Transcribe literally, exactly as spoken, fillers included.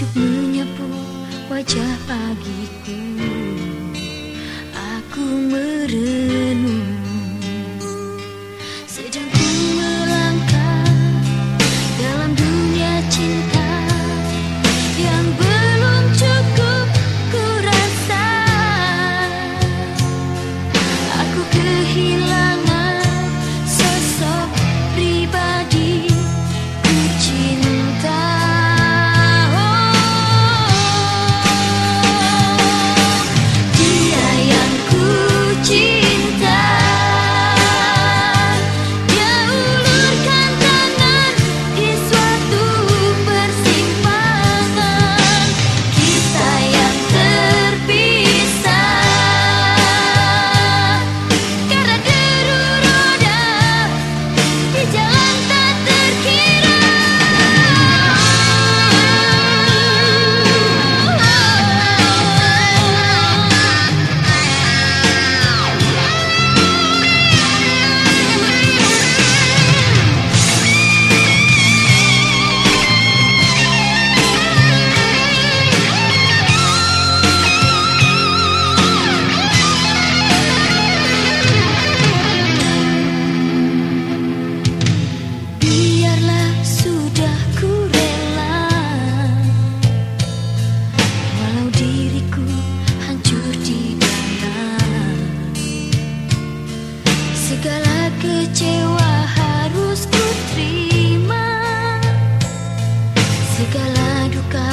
sejuk menyapu wajah pagiku. Aku merenung, sedang ku melangkah dalam dunia cinta yang belum cukup ku rasa. Aku kehilangan sosok pribadi ku cinta. Dia yang ku cinta, dia ulurkan tangan di suatu persimpangan. Kita yang terpisah karena deru roda di jalan tak terkira. Biarlah sudah ku rela, walau diriku hancur di dalam. Segala kecewa harus ku terima, segala duka